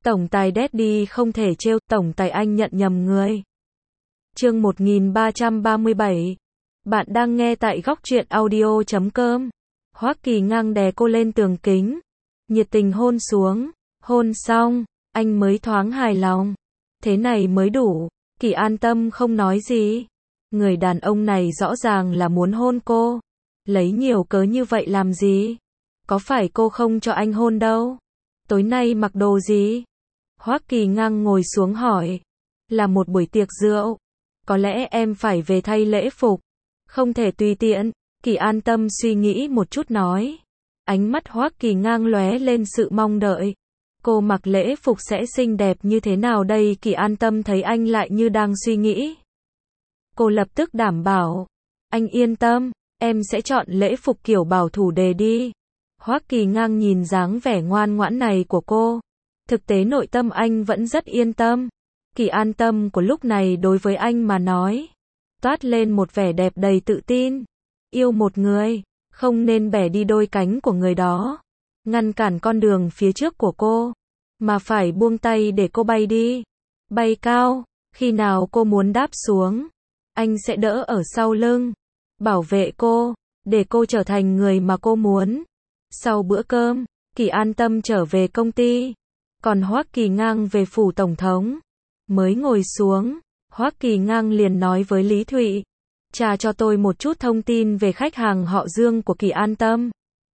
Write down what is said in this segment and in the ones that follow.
Tổng tài Daddy không thể trêu, tổng tài anh nhận nhầm người. Chương 1337. Bạn đang nghe tại góc truyện audio.com. Hoắc Kỳ Ngang đè cô lên tường kính, nhiệt tình hôn xuống, hôn xong, anh mới thoáng hài lòng. Thế này mới đủ. Kỳ an tâm không nói gì. Người đàn ông này rõ ràng là muốn hôn cô. Lấy nhiều cớ như vậy làm gì? Có phải cô không cho anh hôn đâu? Tối nay mặc đồ gì? Hoắc Kỳ Ngang ngồi xuống hỏi. Là một buổi tiệc rượu. Có lẽ em phải về thay lễ phục. Không thể tùy tiện. Kỳ an tâm suy nghĩ một chút nói. Ánh mắt Hoắc Kỳ Ngang lóe lên sự mong đợi. Cô mặc lễ phục sẽ xinh đẹp như thế nào đây? Kỳ an tâm thấy anh lại như đang suy nghĩ. Cô lập tức đảm bảo. Anh yên tâm, em sẽ chọn lễ phục kiểu bảo thủ đề đi. Hoắc Kỳ Ngang nhìn dáng vẻ ngoan ngoãn này của cô. Thực tế nội tâm anh vẫn rất yên tâm. Kỳ an tâm của lúc này đối với anh mà nói. Toát lên một vẻ đẹp đầy tự tin. Yêu một người, không nên bẻ đi đôi cánh của người đó. Ngăn cản con đường phía trước của cô. Mà phải buông tay để cô bay đi. Bay cao, khi nào cô muốn đáp xuống. Anh sẽ đỡ ở sau lưng. Bảo vệ cô, để cô trở thành người mà cô muốn. Sau bữa cơm, Kỳ an tâm trở về công ty. Còn Hoắc Kỳ Ngang về phủ tổng thống. Mới ngồi xuống, Hoắc Kỳ Ngang liền nói với Lý Thụy. Tra cho tôi một chút thông tin về khách hàng họ Dương của Kỳ an tâm.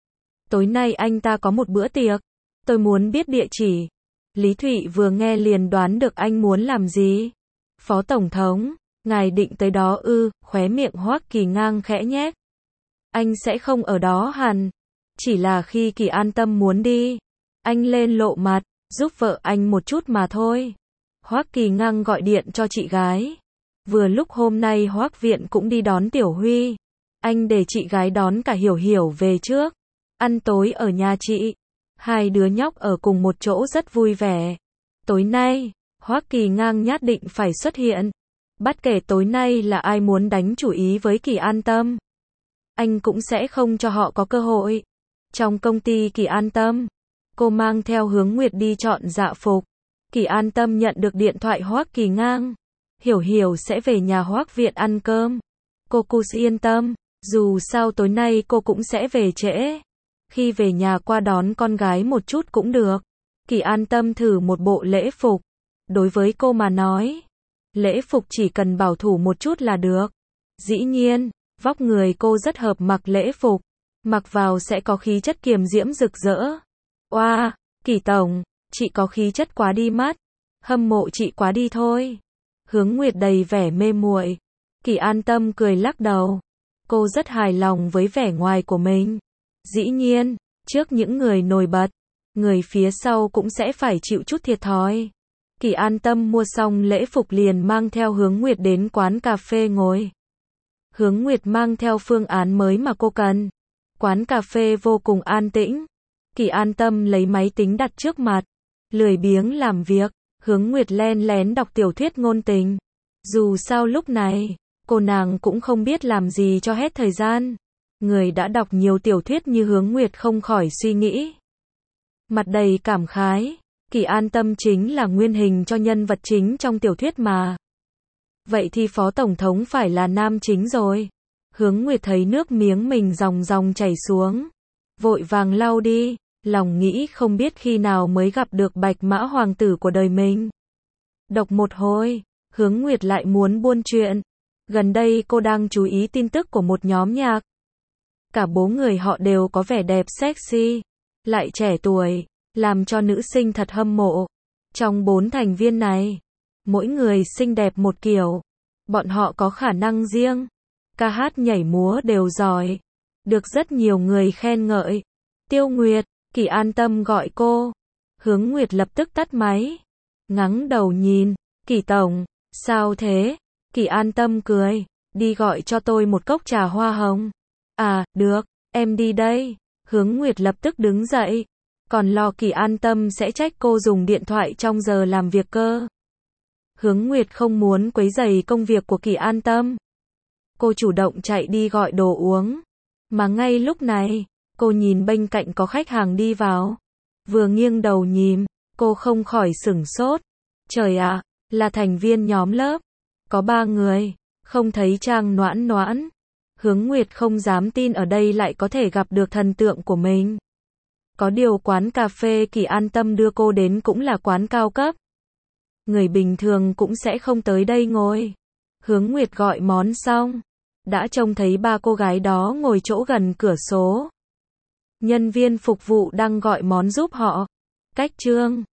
Tối nay anh ta có một bữa tiệc. Tôi muốn biết địa chỉ. Lý Thụy vừa nghe liền đoán được anh muốn làm gì. Phó tổng thống, ngài định tới đó ư? Khóe miệng Hoắc Kỳ Ngang khẽ nhếch. Anh sẽ không ở đó hẳn. Chỉ là khi Kỳ an tâm muốn đi, anh lên lộ mặt, giúp vợ anh một chút mà thôi. Hoắc Kỳ Ngang gọi điện cho chị gái. Vừa lúc hôm nay Hoắc Viện cũng đi đón Tiểu Huy. Anh để chị gái đón cả Hiểu Hiểu về trước. Ăn tối ở nhà chị. Hai đứa nhóc ở cùng một chỗ rất vui vẻ. Tối nay, Hoắc Kỳ Ngang nhất định phải xuất hiện. Bất kể tối nay là ai muốn đánh chủ ý với Kỳ an tâm, anh cũng sẽ không cho họ có cơ hội. Trong công ty Kỳ an tâm, cô mang theo Hướng Nguyệt đi chọn dạ phục. Kỳ an tâm nhận được điện thoại Hoắc Kỳ Ngang. Hiểu Hiểu sẽ về nhà Hoắc Viện ăn cơm. Cô cứ yên tâm, dù sao tối nay cô cũng sẽ về trễ. Khi về nhà qua đón con gái một chút cũng được. Kỳ an tâm thử một bộ lễ phục. Đối với cô mà nói, lễ phục chỉ cần bảo thủ một chút là được. Dĩ nhiên, vóc người cô rất hợp mặc lễ phục. Mặc vào sẽ có khí chất kiềm diễm rực rỡ. Oa, Kỳ tổng, chị có khí chất quá đi mất. Hâm mộ chị quá đi thôi. Hướng Nguyệt đầy vẻ mê muội. Kỳ an tâm cười lắc đầu. Cô rất hài lòng với vẻ ngoài của mình. Dĩ nhiên, trước những người nổi bật, người phía sau cũng sẽ phải chịu chút thiệt thòi. Kỳ an tâm mua xong lễ phục liền mang theo Hướng Nguyệt đến quán cà phê ngồi. Hướng Nguyệt mang theo phương án mới mà cô cần. Quán cà phê vô cùng an tĩnh. Kỳ an tâm lấy máy tính đặt trước mặt. Lười biếng làm việc, Hướng Nguyệt len lén đọc tiểu thuyết ngôn tình. Dù sao lúc này, cô nàng cũng không biết làm gì cho hết thời gian. Người đã đọc nhiều tiểu thuyết như Hướng Nguyệt không khỏi suy nghĩ. Mặt đầy cảm khái, Kỳ an tâm chính là nguyên hình cho nhân vật chính trong tiểu thuyết mà. Vậy thì phó tổng thống phải là nam chính rồi. Hướng Nguyệt thấy nước miếng mình ròng ròng chảy xuống. Vội vàng lau đi, lòng nghĩ không biết khi nào mới gặp được bạch mã hoàng tử của đời mình. Đọc một hồi, Hướng Nguyệt lại muốn buôn chuyện. Gần đây cô đang chú ý tin tức của một nhóm nhạc. Cả bố người họ đều có vẻ đẹp sexy, lại trẻ tuổi, làm cho nữ sinh thật hâm mộ. Trong 4 thành viên này, mỗi người xinh đẹp một kiểu. Bọn họ có khả năng riêng, ca hát nhảy múa đều giỏi, được rất nhiều người khen ngợi. Tiêu Nguyệt, Kỳ an tâm gọi cô. Hướng Nguyệt lập tức tắt máy, ngẩng đầu nhìn. Kỳ tổng, sao thế? Kỳ an tâm cười, đi gọi cho tôi một cốc trà hoa hồng. À, được, em đi đây. Hướng Nguyệt lập tức đứng dậy, còn lo Kỳ an tâm sẽ trách cô dùng điện thoại trong giờ làm việc cơ. Hướng Nguyệt không muốn quấy rầy công việc của Kỳ an tâm. Cô chủ động chạy đi gọi đồ uống. Mà ngay lúc này, cô nhìn bên cạnh có khách hàng đi vào. Vừa nghiêng đầu nhìn, Cô không khỏi sửng sốt. Trời ạ, là thành viên nhóm lớp. Có 3 người, không thấy Trang Noãn Noãn. Hướng Nguyệt không dám tin ở đây lại có thể gặp được thần tượng của mình. Có điều quán cà phê Kỳ An Tâm đưa cô đến cũng là quán cao cấp. Người bình thường cũng sẽ không tới đây ngồi. Hướng Nguyệt gọi món xong, đã trông thấy 3 cô gái đó ngồi chỗ gần cửa số. Nhân viên phục vụ đang gọi món giúp họ. Cách Trương